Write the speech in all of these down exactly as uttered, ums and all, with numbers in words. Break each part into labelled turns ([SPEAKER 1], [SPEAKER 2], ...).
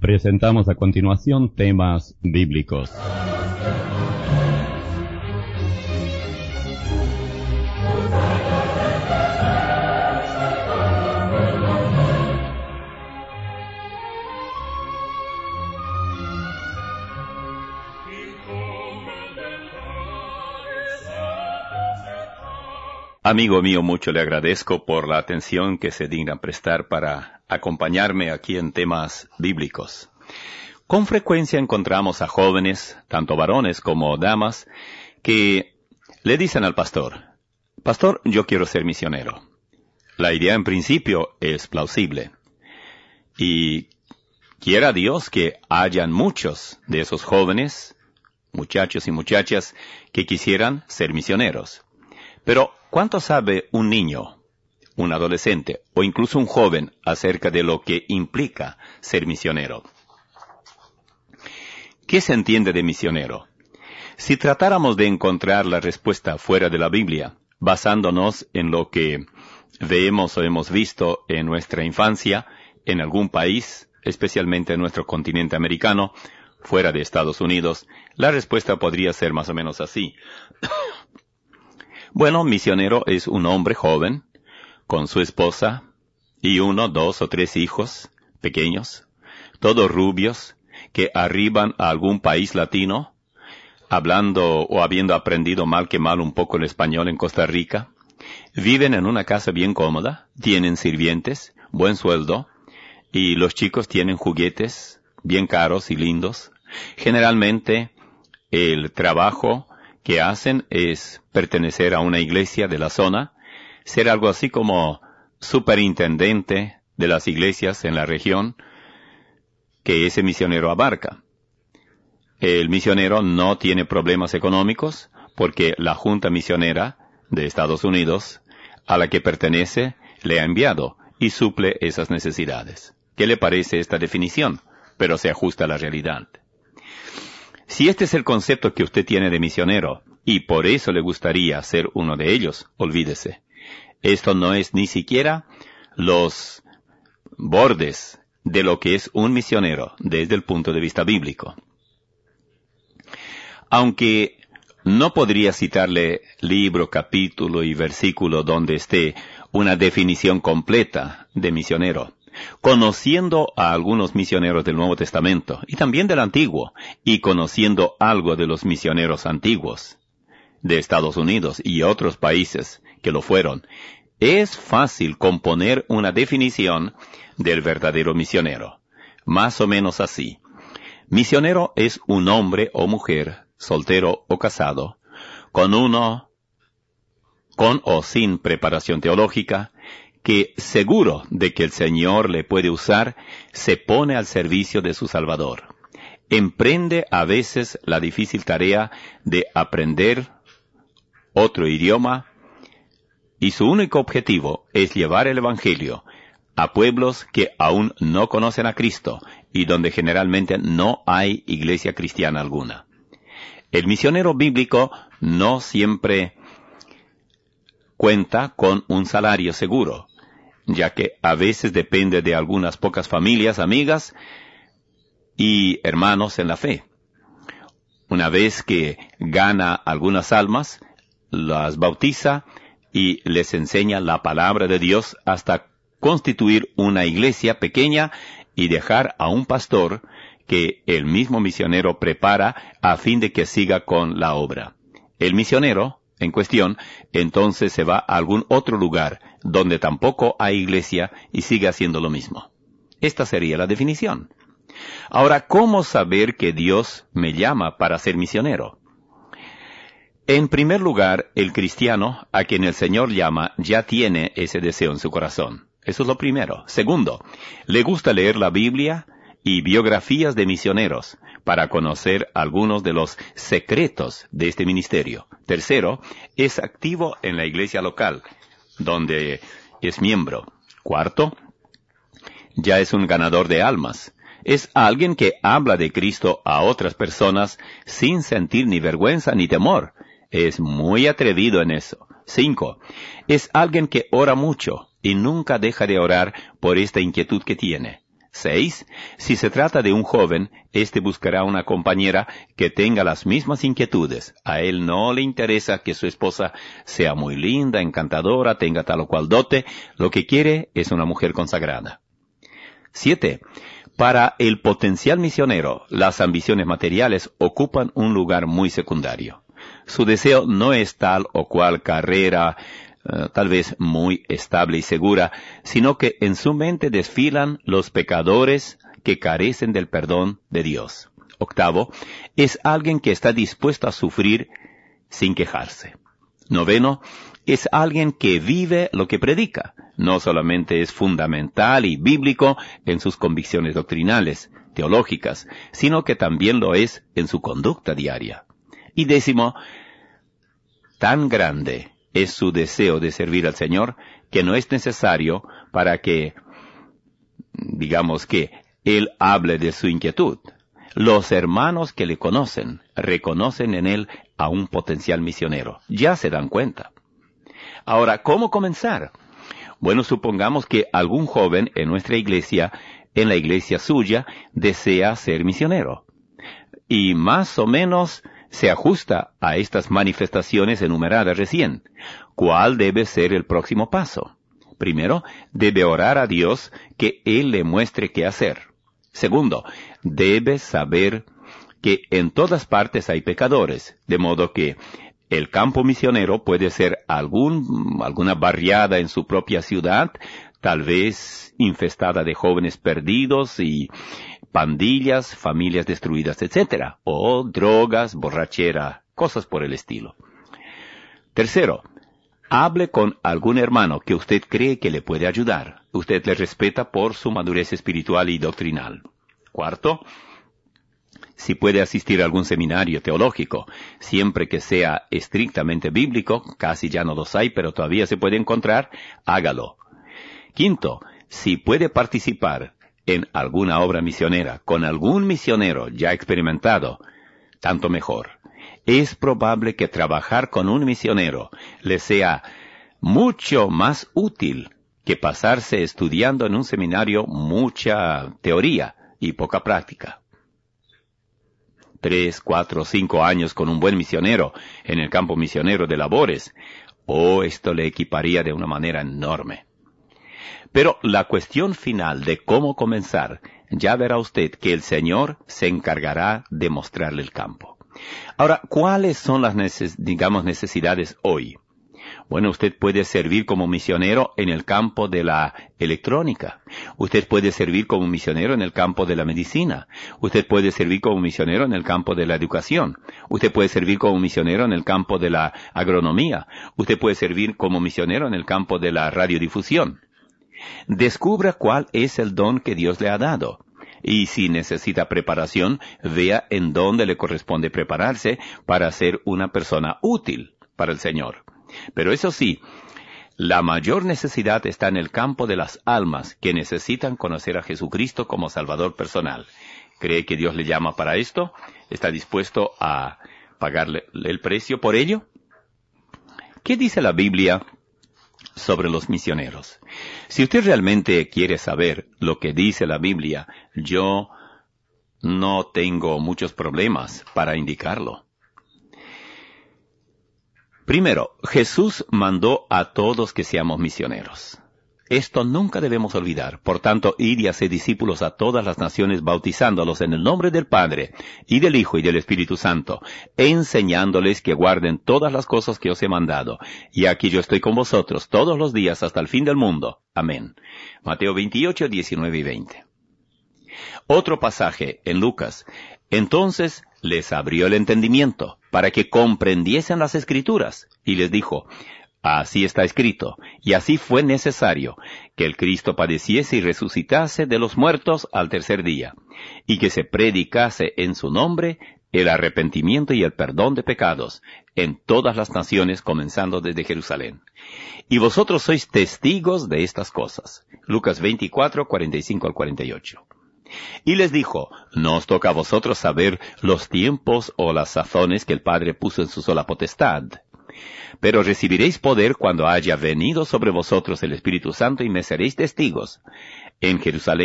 [SPEAKER 1] Presentamos a continuación temas bíblicos.
[SPEAKER 2] Amigo mío, mucho le agradezco por la atención que se digna prestar para acompañarme aquí en temas bíblicos. Con frecuencia encontramos a jóvenes, tanto varones como damas, que le dicen al pastor, «Pastor, yo quiero ser misionero». La idea en principio es plausible. Y quiera Dios que hayan muchos de esos jóvenes, muchachos y muchachas, que quisieran ser misioneros. Pero, ¿cuánto sabe un niño, un adolescente o incluso un joven acerca de lo que implica ser misionero? ¿Qué se entiende de misionero? Si tratáramos de encontrar la respuesta fuera de la Biblia, basándonos en lo que vemos o hemos visto en nuestra infancia, en algún país, especialmente en nuestro continente americano, fuera de Estados Unidos, la respuesta podría ser más o menos así. Bueno, misionero es un hombre joven, con su esposa, y uno, dos o tres hijos pequeños, todos rubios, que arriban a algún país latino, hablando o habiendo aprendido mal que mal un poco el español en Costa Rica, viven en una casa bien cómoda, tienen sirvientes, buen sueldo, y los chicos tienen juguetes bien caros y lindos. Generalmente, el trabajo que hacen es pertenecer a una iglesia de la zona, ser algo así como superintendente de las iglesias en la región que ese misionero abarca. El misionero no tiene problemas económicos porque la Junta Misionera de Estados Unidos, a la que pertenece, le ha enviado y suple esas necesidades. ¿Qué le parece esta definición? Pero se ajusta a la realidad. Si este es el concepto que usted tiene de misionero, y por eso le gustaría ser uno de ellos, olvídese. Esto no es ni siquiera los bordes de lo que es un misionero desde el punto de vista bíblico. Aunque no podría citarle libro, capítulo y versículo donde esté una definición completa de misionero, conociendo a algunos misioneros del Nuevo Testamento y también del Antiguo, y conociendo algo de los misioneros antiguos de Estados Unidos y otros países que lo fueron, es fácil componer una definición del verdadero misionero. Más o menos así. Misionero es un hombre o mujer, soltero o casado, con uno, con o sin preparación teológica, que seguro de que el Señor le puede usar, se pone al servicio de su Salvador. Emprende a veces la difícil tarea de aprender otro idioma, y su único objetivo es llevar el Evangelio a pueblos que aún no conocen a Cristo y donde generalmente no hay iglesia cristiana alguna. El misionero bíblico no siempre cuenta con un salario seguro, ya que a veces depende de algunas pocas familias, amigas y hermanos en la fe. Una vez que gana algunas almas, las bautiza y les enseña la palabra de Dios hasta constituir una iglesia pequeña y dejar a un pastor que el mismo misionero prepara a fin de que siga con la obra. El misionero en cuestión, entonces se va a algún otro lugar donde tampoco hay iglesia y sigue haciendo lo mismo. Esta sería la definición. Ahora, ¿cómo saber que Dios me llama para ser misionero? En primer lugar, el cristiano a quien el Señor llama ya tiene ese deseo en su corazón. Eso es lo primero. Segundo, le gusta leer la Biblia y biografías de misioneros para conocer algunos de los secretos de este ministerio. Tercero, es activo en la iglesia local, donde es miembro. Cuarto, ya es un ganador de almas. Es alguien que habla de Cristo a otras personas sin sentir ni vergüenza ni temor. Es muy atrevido en eso. Cinco, es alguien que ora mucho y nunca deja de orar por esta inquietud que tiene. Seis, si se trata de un joven, éste buscará una compañera que tenga las mismas inquietudes. A él no le interesa que su esposa sea muy linda, encantadora, tenga tal o cual dote. Lo que quiere es una mujer consagrada. Siete, para el potencial misionero, las ambiciones materiales ocupan un lugar muy secundario. Su deseo no es tal o cual carrera, Uh, tal vez muy estable y segura, sino que en su mente desfilan los pecadores que carecen del perdón de Dios. Octavo, es alguien que está dispuesto a sufrir sin quejarse. Noveno, es alguien que vive lo que predica. No solamente es fundamental y bíblico en sus convicciones doctrinales, teológicas, sino que también lo es en su conducta diaria. Y décimo, tan grande es su deseo de servir al Señor, que no es necesario para que, digamos que, Él hable de su inquietud. Los hermanos que le conocen, reconocen en Él a un potencial misionero. Ya se dan cuenta. Ahora, ¿cómo comenzar? Bueno, supongamos que algún joven en nuestra iglesia, en la iglesia suya, desea ser misionero. Y más o menos se ajusta a estas manifestaciones enumeradas recién. ¿Cuál debe ser el próximo paso? Primero, debe orar a Dios que Él le muestre qué hacer. Segundo, debe saber que en todas partes hay pecadores, de modo que el campo misionero puede ser algún, alguna barriada en su propia ciudad, tal vez infestada de jóvenes perdidos y pandillas, familias destruidas, etcétera, o drogas, borrachera, cosas por el estilo. Tercero, hable con algún hermano que usted cree que le puede ayudar. Usted le respeta por su madurez espiritual y doctrinal. Cuarto, si puede asistir a algún seminario teológico, siempre que sea estrictamente bíblico, casi ya no los hay, pero todavía se puede encontrar, hágalo. Quinto, si puede participar en alguna obra misionera, con algún misionero ya experimentado, tanto mejor. Es probable que trabajar con un misionero le sea mucho más útil que pasarse estudiando en un seminario mucha teoría y poca práctica. Tres, cuatro, cinco años con un buen misionero en el campo misionero de labores, oh, esto le equiparía de una manera enorme. Pero la cuestión final de cómo comenzar, ya verá usted que el Señor se encargará de mostrarle el campo. Ahora, ¿cuáles son las, neces- digamos, necesidades hoy? Bueno, usted puede servir como misionero en el campo de la electrónica. Usted puede servir como misionero en el campo de la medicina. Usted puede servir como misionero en el campo de la educación. Usted puede servir como misionero en el campo de la agronomía. Usted puede servir como misionero en el campo de la radiodifusión. Descubra cuál es el don que Dios le ha dado. Y si necesita preparación, vea en dónde le corresponde prepararse para ser una persona útil para el Señor. Pero eso sí, la mayor necesidad está en el campo de las almas que necesitan conocer a Jesucristo como Salvador personal. ¿Cree que Dios le llama para esto? ¿Está dispuesto a pagarle el precio por ello? ¿Qué dice la Biblia sobre los misioneros? Si usted realmente quiere saber lo que dice la Biblia, yo no tengo muchos problemas para indicarlo. Primero, Jesús mandó a todos que seamos misioneros. Esto nunca debemos olvidar. Por tanto, id y haced discípulos a todas las naciones, bautizándolos en el nombre del Padre, y del Hijo, y del Espíritu Santo, enseñándoles que guarden todas las cosas que os he mandado. Y aquí yo estoy con vosotros todos los días hasta el fin del mundo. Amén. Mateo veintiocho, diecinueve y veinte. Otro pasaje en Lucas. Entonces les abrió el entendimiento, para que comprendiesen las Escrituras, y les dijo, así está escrito, y así fue necesario, que el Cristo padeciese y resucitase de los muertos al tercer día, y que se predicase en su nombre el arrepentimiento y el perdón de pecados en todas las naciones, comenzando desde Jerusalén. Y vosotros sois testigos de estas cosas. Lucas veinticuatro, cuarenta y cinco al cuarenta y ocho. Y les dijo, no os toca a vosotros saber los tiempos o las sazones que el Padre puso en su sola potestad. Pero recibiréis poder cuando haya venido sobre vosotros el Espíritu Santo y me seréis testigos en Jerusalén,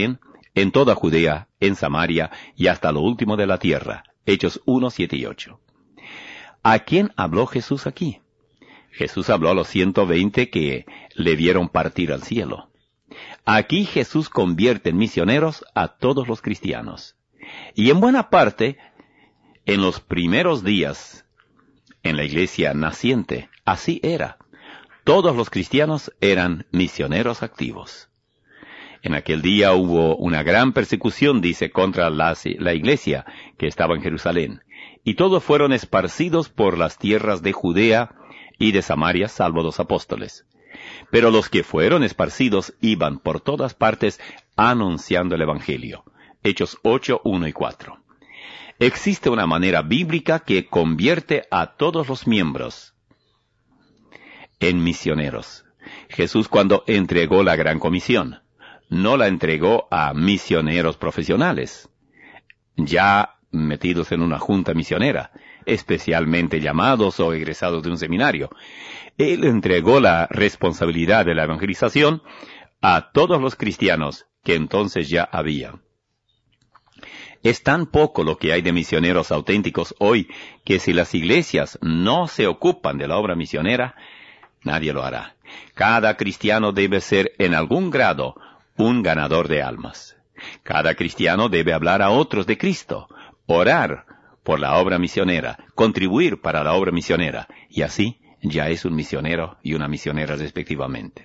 [SPEAKER 2] en toda Judea, en Samaria y hasta lo último de la tierra. Hechos uno, siete y ocho. ¿A quién habló Jesús aquí? Jesús habló a los ciento veinte que le vieron partir al cielo. Aquí Jesús convierte en misioneros a todos los cristianos. Y en buena parte, en los primeros días, en la iglesia naciente, así era. Todos los cristianos eran misioneros activos. En aquel día hubo una gran persecución, dice, contra la, la iglesia que estaba en Jerusalén. Y todos fueron esparcidos por las tierras de Judea y de Samaria, salvo los apóstoles. Pero los que fueron esparcidos iban por todas partes anunciando el Evangelio. Hechos ocho, uno y cuatro. Existe una manera bíblica que convierte a todos los miembros en misioneros. Jesús, cuando entregó la gran comisión, no la entregó a misioneros profesionales, ya metidos en una junta misionera, especialmente llamados o egresados de un seminario. Él entregó la responsabilidad de la evangelización a todos los cristianos que entonces ya había. Es tan poco lo que hay de misioneros auténticos hoy que si las iglesias no se ocupan de la obra misionera, nadie lo hará. Cada cristiano debe ser en algún grado un ganador de almas. Cada cristiano debe hablar a otros de Cristo, orar por la obra misionera, contribuir para la obra misionera, y así ya es un misionero y una misionera respectivamente.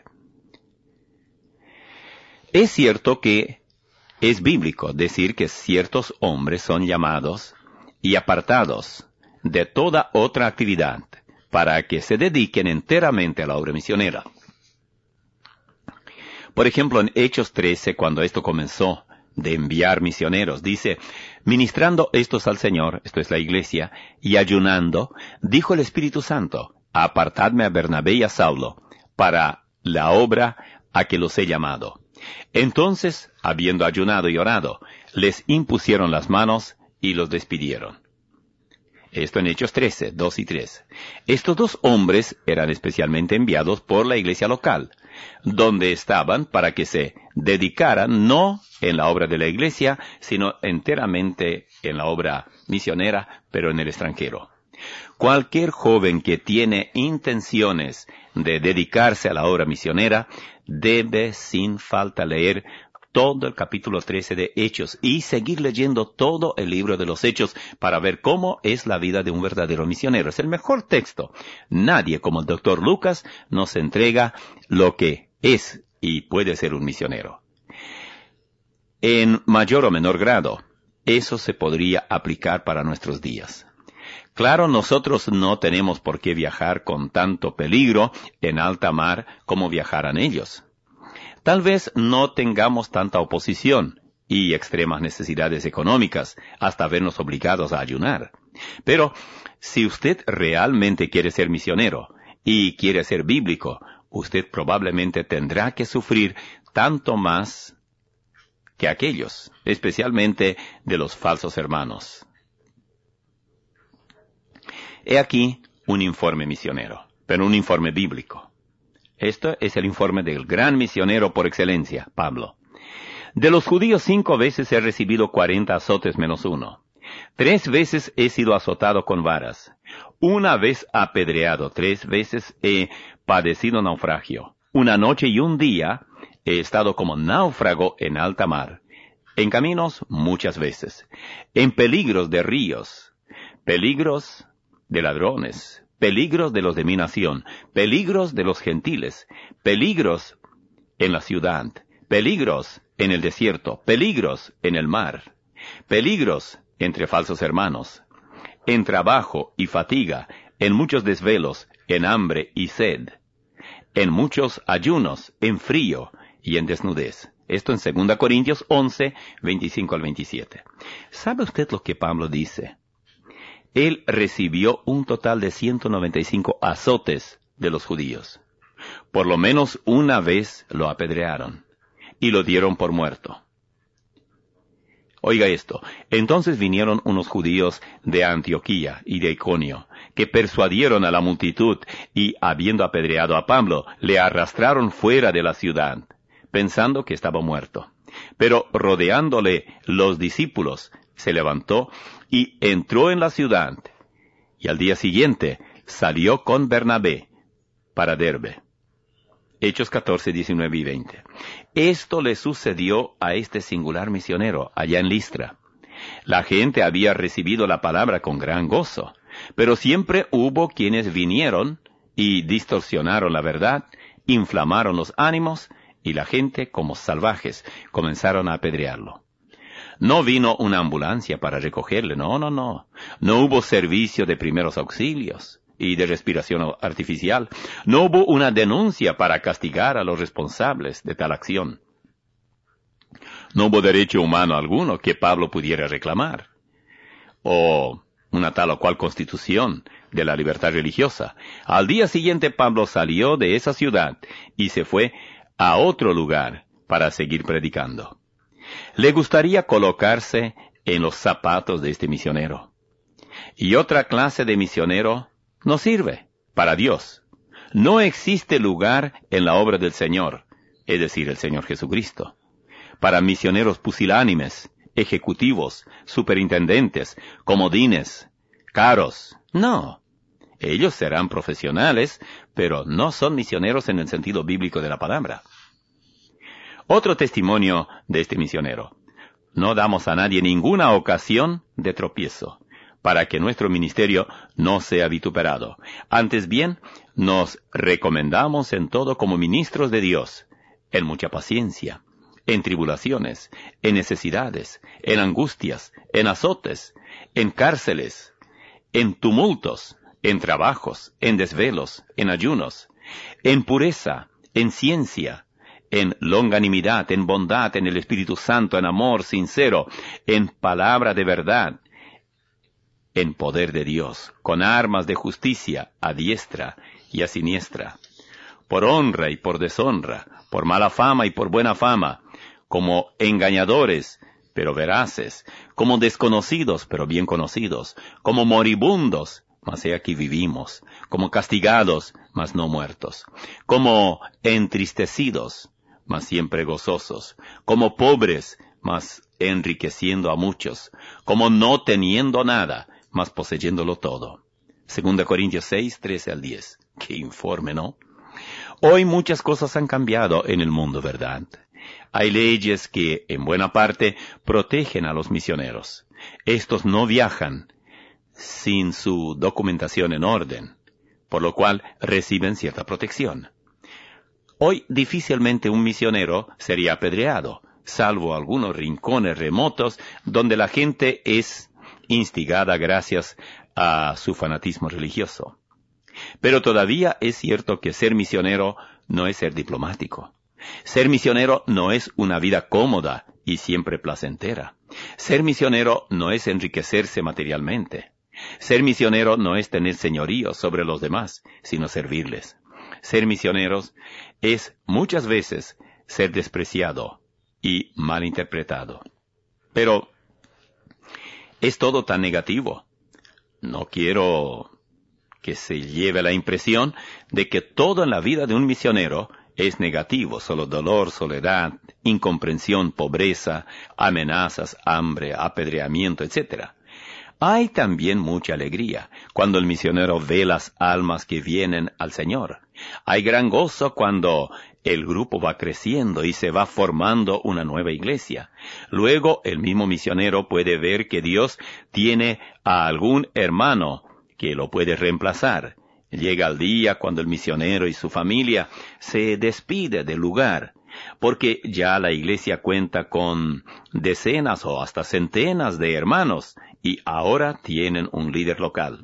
[SPEAKER 2] Es cierto que es bíblico decir que ciertos hombres son llamados y apartados de toda otra actividad para que se dediquen enteramente a la obra misionera. Por ejemplo, en Hechos trece, cuando esto comenzó de enviar misioneros, dice, ministrando estos al Señor, esto es la iglesia, y ayunando, dijo el Espíritu Santo, apartadme a Bernabé y a Saulo, para la obra a que los he llamado. Entonces, habiendo ayunado y orado, les impusieron las manos y los despidieron. Esto en Hechos trece, dos y tres. Estos dos hombres eran especialmente enviados por la iglesia local, donde estaban para que se dedicaran no en la obra de la iglesia, sino enteramente en la obra misionera, pero en el extranjero. Cualquier joven que tiene intenciones de dedicarse a la obra misionera debe sin falta leer todo el capítulo trece de Hechos y seguir leyendo todo el libro de los Hechos para ver cómo es la vida de un verdadero misionero. Es el mejor texto. Nadie como el doctor Lucas nos entrega lo que es y puede ser un misionero. En mayor o menor grado, eso se podría aplicar para nuestros días. Claro, nosotros no tenemos por qué viajar con tanto peligro en alta mar como viajaran ellos. Tal vez no tengamos tanta oposición y extremas necesidades económicas hasta vernos obligados a ayunar. Pero si usted realmente quiere ser misionero y quiere ser bíblico, usted probablemente tendrá que sufrir tanto más que aquellos, especialmente de los falsos hermanos. He aquí un informe misionero, pero un informe bíblico. Esto es el informe del gran misionero por excelencia, Pablo. De los judíos cinco veces he recibido cuarenta azotes menos uno. Tres veces he sido azotado con varas. Una vez apedreado. Tres veces he padecido naufragio. Una noche y un día he estado como náufrago en alta mar. En caminos muchas veces. En peligros de ríos. Peligros de ladrones. Peligros de los de mi nación, peligros de los gentiles, peligros en la ciudad, peligros en el desierto, peligros en el mar, peligros entre falsos hermanos, en trabajo y fatiga, en muchos desvelos, en hambre y sed, en muchos ayunos, en frío y en desnudez. Esto en segunda Corintios once, veinticinco al veintisiete. ¿Sabe usted lo que Pablo dice? Él recibió un total de ciento noventa y cinco azotes de los judíos. Por lo menos una vez lo apedrearon y lo dieron por muerto. Oiga esto, entonces vinieron unos judíos de Antioquía y de Iconio, que persuadieron a la multitud y, habiendo apedreado a Pablo, le arrastraron fuera de la ciudad, pensando que estaba muerto. Pero rodeándole los discípulos, se levantó y entró en la ciudad, y al día siguiente salió con Bernabé para Derbe. Hechos catorce, diecinueve y veinte. Esto le sucedió a este singular misionero allá en Listra. La gente había recibido la palabra con gran gozo, pero siempre hubo quienes vinieron y distorsionaron la verdad, inflamaron los ánimos, y la gente, como salvajes, comenzaron a apedrearlo. No vino una ambulancia para recogerle, no, no, no. No hubo servicio de primeros auxilios y de respiración artificial. No hubo una denuncia para castigar a los responsables de tal acción. No hubo derecho humano alguno que Pablo pudiera reclamar, o una tal o cual constitución de la libertad religiosa. Al día siguiente Pablo salió de esa ciudad y se fue a otro lugar para seguir predicando. Le gustaría colocarse en los zapatos de este misionero. Y otra clase de misionero no sirve para Dios. No existe lugar en la obra del Señor, es decir, el Señor Jesucristo, para misioneros pusilánimes, ejecutivos, superintendentes, comodines, caros. No. Ellos serán profesionales, pero no son misioneros en el sentido bíblico de la palabra. Otro testimonio de este misionero. No damos a nadie ninguna ocasión de tropiezo, para que nuestro ministerio no sea vituperado. Antes bien, nos recomendamos en todo como ministros de Dios, en mucha paciencia, en tribulaciones, en necesidades, en angustias, en azotes, en cárceles, en tumultos, en trabajos, en desvelos, en ayunos, en pureza, en ciencia, en longanimidad, en bondad, en el Espíritu Santo, en amor sincero, en palabra de verdad, en poder de Dios, con armas de justicia a diestra y a siniestra, por honra y por deshonra, por mala fama y por buena fama, como engañadores, pero veraces, como desconocidos, pero bien conocidos, como moribundos, mas he aquí vivimos, como castigados, mas no muertos, como entristecidos, mas siempre gozosos, como pobres, mas enriqueciendo a muchos, como no teniendo nada, mas poseyéndolo todo. Segunda Corintios seis, trece al diez. Qué informe, ¿no? Hoy muchas cosas han cambiado en el mundo, ¿verdad? Hay leyes que, en buena parte, protegen a los misioneros. Estos no viajan sin su documentación en orden, por lo cual reciben cierta protección. Hoy difícilmente un misionero sería apedreado, salvo algunos rincones remotos donde la gente es instigada gracias a su fanatismo religioso. Pero todavía es cierto que ser misionero no es ser diplomático. Ser misionero no es una vida cómoda y siempre placentera. Ser misionero no es enriquecerse materialmente. Ser misionero no es tener señorío sobre los demás, sino servirles. Ser misioneros es muchas veces ser despreciado y malinterpretado. Pero es todo tan negativo. No quiero que se lleve la impresión de que todo en la vida de un misionero es negativo, solo dolor, soledad, incomprensión, pobreza, amenazas, hambre, apedreamiento, etcétera. Hay también mucha alegría cuando el misionero ve las almas que vienen al Señor. Hay gran gozo cuando el grupo va creciendo y se va formando una nueva iglesia. Luego el mismo misionero puede ver que Dios tiene a algún hermano que lo puede reemplazar. Llega el día cuando el misionero y su familia se despide del lugar, porque ya la iglesia cuenta con decenas o hasta centenas de hermanos y ahora tienen un líder local.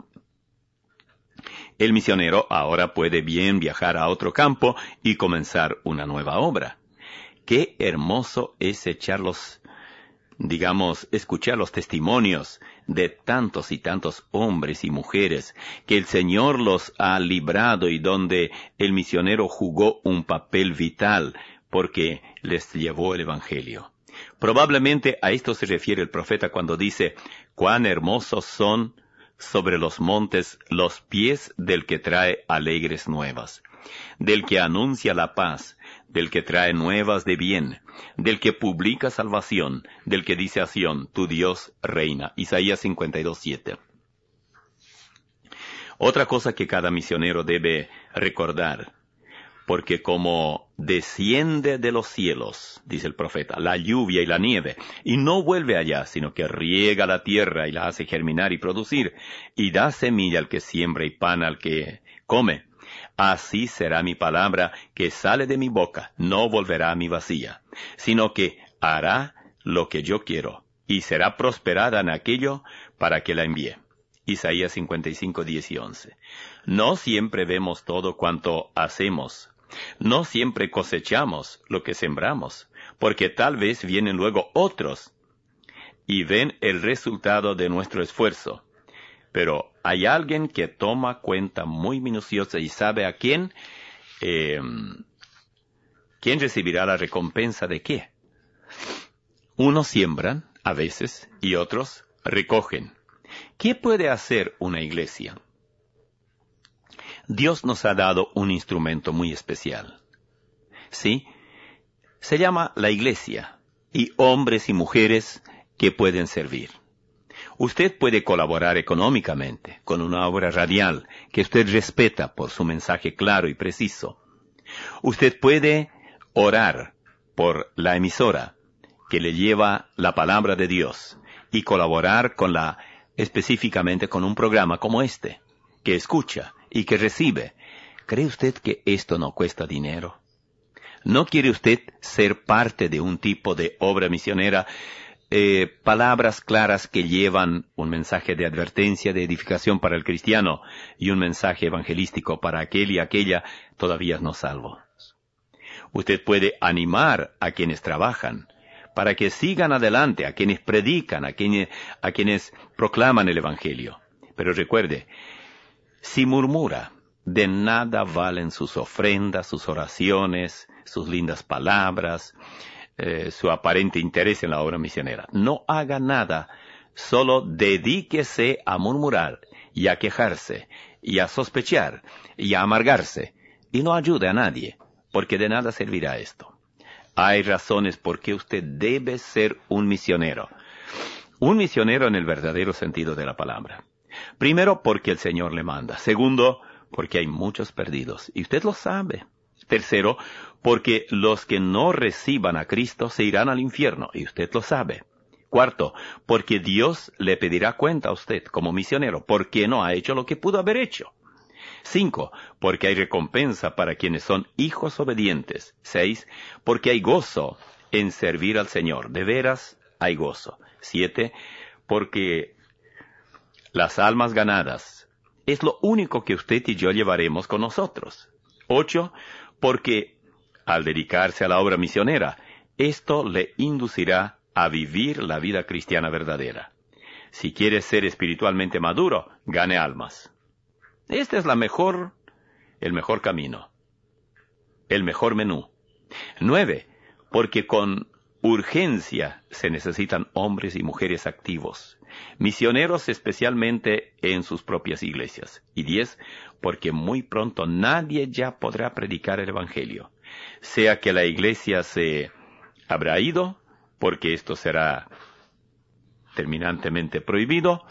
[SPEAKER 2] El misionero ahora puede bien viajar a otro campo y comenzar una nueva obra. Qué hermoso es echarlos, digamos, escuchar los testimonios de tantos y tantos hombres y mujeres que el Señor los ha librado y donde el misionero jugó un papel vital porque les llevó el Evangelio. Probablemente a esto se refiere el profeta cuando dice, cuán hermosos son sobre los montes los pies del que trae alegres nuevas. del que anuncia la paz, del que trae nuevas de bien, del que publica salvación, del que dice a Sión, tu Dios reina. Isaías cincuenta y dos, siete. Otra cosa que cada misionero debe recordar, porque como desciende de los cielos, dice el profeta, la lluvia y la nieve, y no vuelve allá, sino que riega la tierra y la hace germinar y producir, y da semilla al que siembra y pan al que come, así será mi palabra que sale de mi boca, no volverá a mi vacía, sino que hará lo que yo quiero, y será prosperada en aquello para que la envíe. Isaías cincuenta y cinco, diez y once. No siempre vemos todo cuanto hacemos. No siempre cosechamos lo que sembramos, porque tal vez vienen luego otros y ven el resultado de nuestro esfuerzo. Pero hay alguien que toma cuenta muy minuciosa y sabe a quién, eh, quién recibirá la recompensa de qué. Unos siembran, a veces, y otros recogen. ¿Qué puede hacer una iglesia? Dios nos ha dado un instrumento muy especial. ¿Sí? Se llama la iglesia, y hombres y mujeres que pueden servir. Usted puede colaborar económicamente con una obra radial que usted respeta por su mensaje claro y preciso. Usted puede orar por la emisora que le lleva la palabra de Dios y colaborar con la específicamente con un programa como este, que escucha y que recibe. ¿Cree usted que esto no cuesta dinero? ¿No quiere usted ser parte de un tipo de obra misionera? Eh, palabras claras que llevan un mensaje de advertencia, de edificación para el cristiano y un mensaje evangelístico para aquel y aquella todavía no salvos. Usted puede animar a quienes trabajan para que sigan adelante, a quienes predican, a quienes, a quienes proclaman el Evangelio. Pero recuerde, si murmura, de nada valen sus ofrendas, sus oraciones, sus lindas palabras, eh, su aparente interés en la obra misionera. No haga nada, solo dedíquese a murmurar y a quejarse y a sospechar y a amargarse y no ayude a nadie, porque de nada servirá esto. Hay razones por qué usted debe ser un misionero. Un misionero en el verdadero sentido de la palabra. Primero, porque el Señor le manda. Segundo, porque hay muchos perdidos, y usted lo sabe. Tercero, porque los que no reciban a Cristo se irán al infierno, y usted lo sabe. Cuarto, porque Dios le pedirá cuenta a usted como misionero, porque no ha hecho lo que pudo haber hecho. Cinco, porque hay recompensa para quienes son hijos obedientes. Seis, porque hay gozo en servir al Señor. De veras hay gozo. Siete, porque las almas ganadas es lo único que usted y yo llevaremos con nosotros. Ocho, porque al dedicarse a la obra misionera, esto le inducirá a vivir la vida cristiana verdadera. Si quiere ser espiritualmente maduro, gane almas. Este es la mejor, el mejor camino, el mejor menú. Nueve, porque con urgencia se necesitan hombres y mujeres activos, misioneros especialmente en sus propias iglesias. Y diez, porque muy pronto nadie ya podrá predicar el Evangelio, sea que la iglesia se habrá ido, porque esto será terminantemente prohibido,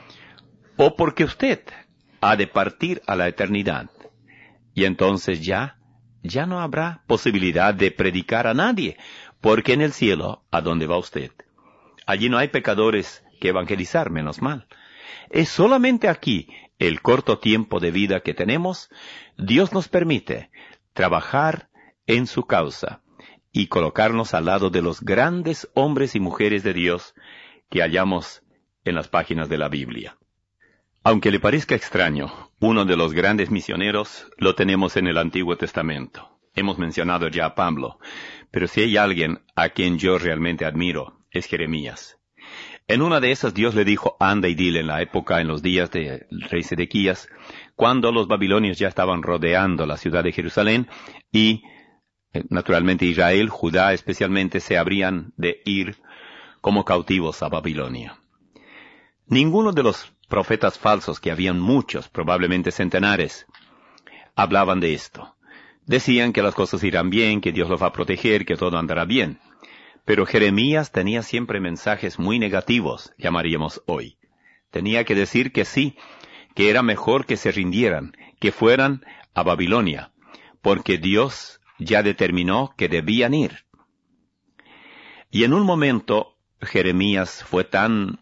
[SPEAKER 2] o porque usted ha de partir a la eternidad. Y entonces ya, ya no habrá posibilidad de predicar a nadie, porque en el cielo, ¿a dónde va usted? Allí no hay pecadores que evangelizar, menos mal. Es solamente aquí, el corto tiempo de vida que tenemos, Dios nos permite trabajar en su causa y colocarnos al lado de los grandes hombres y mujeres de Dios que hallamos en las páginas de la Biblia. Aunque le parezca extraño, uno de los grandes misioneros lo tenemos en el Antiguo Testamento. Hemos mencionado ya a Pablo, pero si hay alguien a quien yo realmente admiro, es Jeremías. En una de esas Dios le dijo, anda y dile en la época, en los días del rey Sedequías, cuando los babilonios ya estaban rodeando la ciudad de Jerusalén y, naturalmente, Israel, Judá especialmente, se habrían de ir como cautivos a Babilonia. Ninguno de los profetas falsos, que habían muchos, probablemente centenares, hablaban de esto. Decían que las cosas irán bien, que Dios los va a proteger, que todo andará bien. Pero Jeremías tenía siempre mensajes muy negativos, llamaríamos hoy. Tenía que decir que sí, que era mejor que se rindieran, que fueran a Babilonia, porque Dios ya determinó que debían ir. Y en un momento Jeremías fue tan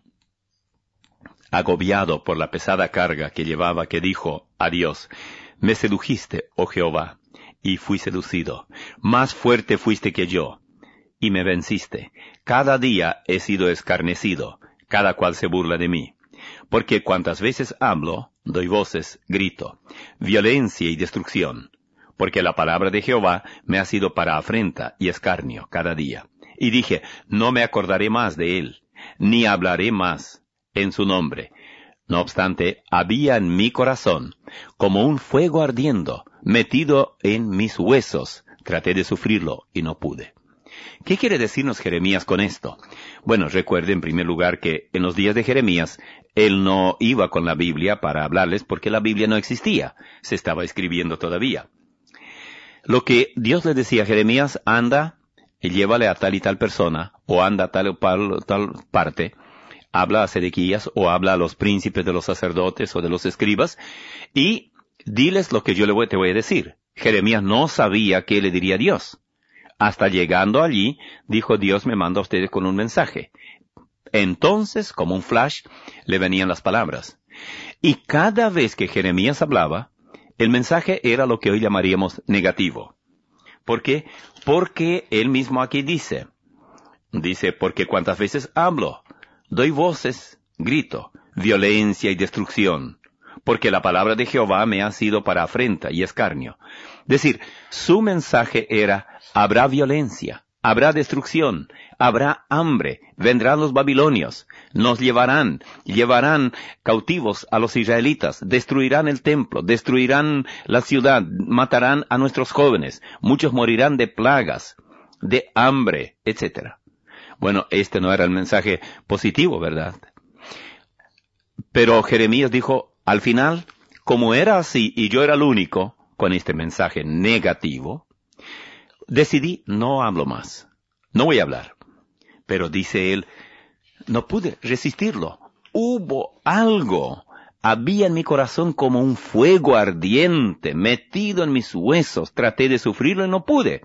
[SPEAKER 2] agobiado por la pesada carga que llevaba que dijo a Dios: me sedujiste, oh Jehová, y fui seducido. Más fuerte fuiste que yo, y me venciste. Cada día he sido escarnecido, cada cual se burla de mí. Porque cuantas veces hablo, doy voces, grito, violencia y destrucción. Porque la palabra de Jehová me ha sido para afrenta y escarnio cada día. Y dije, no me acordaré más de él, ni hablaré más en su nombre. No obstante, había en mi corazón como un fuego ardiendo, metido en mis huesos. Traté de sufrirlo y no pude. ¿Qué quiere decirnos Jeremías con esto? Bueno, recuerde en primer lugar que en los días de Jeremías, él no iba con la Biblia para hablarles porque la Biblia no existía, se estaba escribiendo todavía. Lo que Dios le decía a Jeremías, anda, llévale a tal y tal persona, o anda a tal o tal, tal parte, habla a Sedequías, o habla a los príncipes de los sacerdotes o de los escribas, y diles lo que yo le voy, te voy a decir. Jeremías no sabía qué le diría Dios. Hasta llegando allí, dijo, Dios me manda a ustedes con un mensaje. Entonces, como un flash, le venían las palabras. Y cada vez que Jeremías hablaba, el mensaje era lo que hoy llamaríamos negativo. ¿Por qué? Porque él mismo aquí dice, dice, porque cuantas veces hablo, doy voces, grito, violencia y destrucción, porque la palabra de Jehová me ha sido para afrenta y escarnio. Es decir, su mensaje era, habrá violencia, habrá destrucción, habrá hambre, vendrán los babilonios, nos llevarán, llevarán cautivos a los israelitas, destruirán el templo, destruirán la ciudad, matarán a nuestros jóvenes, muchos morirán de plagas, de hambre, etcétera. Bueno, este no era el mensaje positivo, ¿verdad? Pero Jeremías dijo, al final, como era así y yo era el único con este mensaje negativo, decidí, no hablo más, no voy a hablar. Pero dice él, no pude resistirlo. Hubo algo, había en mi corazón como un fuego ardiente, metido en mis huesos. Traté de sufrirlo y no pude.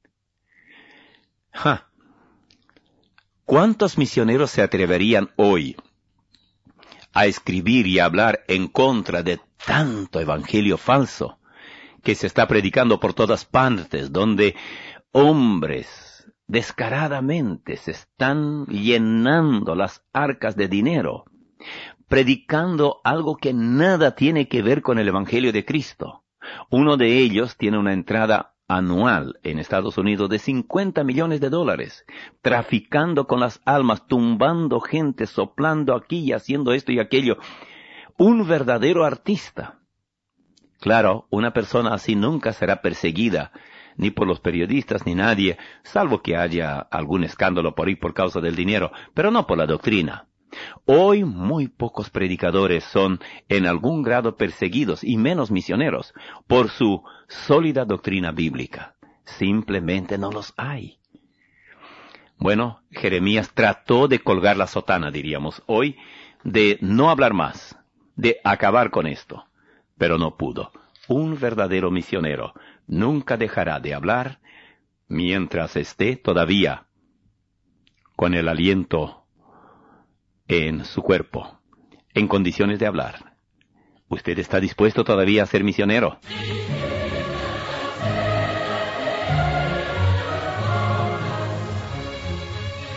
[SPEAKER 2] Ja. ¿Cuántos misioneros se atreverían hoy a escribir y a hablar en contra de tanto evangelio falso que se está predicando por todas partes, donde hombres descaradamente se están llenando las arcas de dinero, predicando algo que nada tiene que ver con el evangelio de Cristo? Uno de ellos tiene una entrada anual en Estados Unidos de cincuenta millones de dólares, traficando con las almas, tumbando gente, soplando aquí y haciendo esto y aquello. Un verdadero artista. Claro, una persona así nunca será perseguida, ni por los periodistas ni nadie, salvo que haya algún escándalo por ahí por causa del dinero, pero no por la doctrina. Hoy muy pocos predicadores son en algún grado perseguidos, y menos misioneros, por su sólida doctrina bíblica. Simplemente no los hay. Bueno, Jeremías trató de colgar la sotana, diríamos hoy, de no hablar más, de acabar con esto, pero no pudo. Un verdadero misionero nunca dejará de hablar mientras esté todavía con el aliento en su cuerpo, en condiciones de hablar. ¿Usted está dispuesto todavía a ser misionero?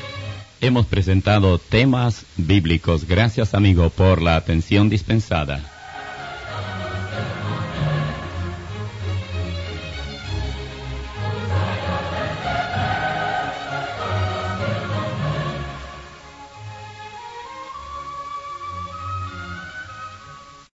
[SPEAKER 1] Hemos presentado temas bíblicos. Gracias, amigo, por la atención dispensada.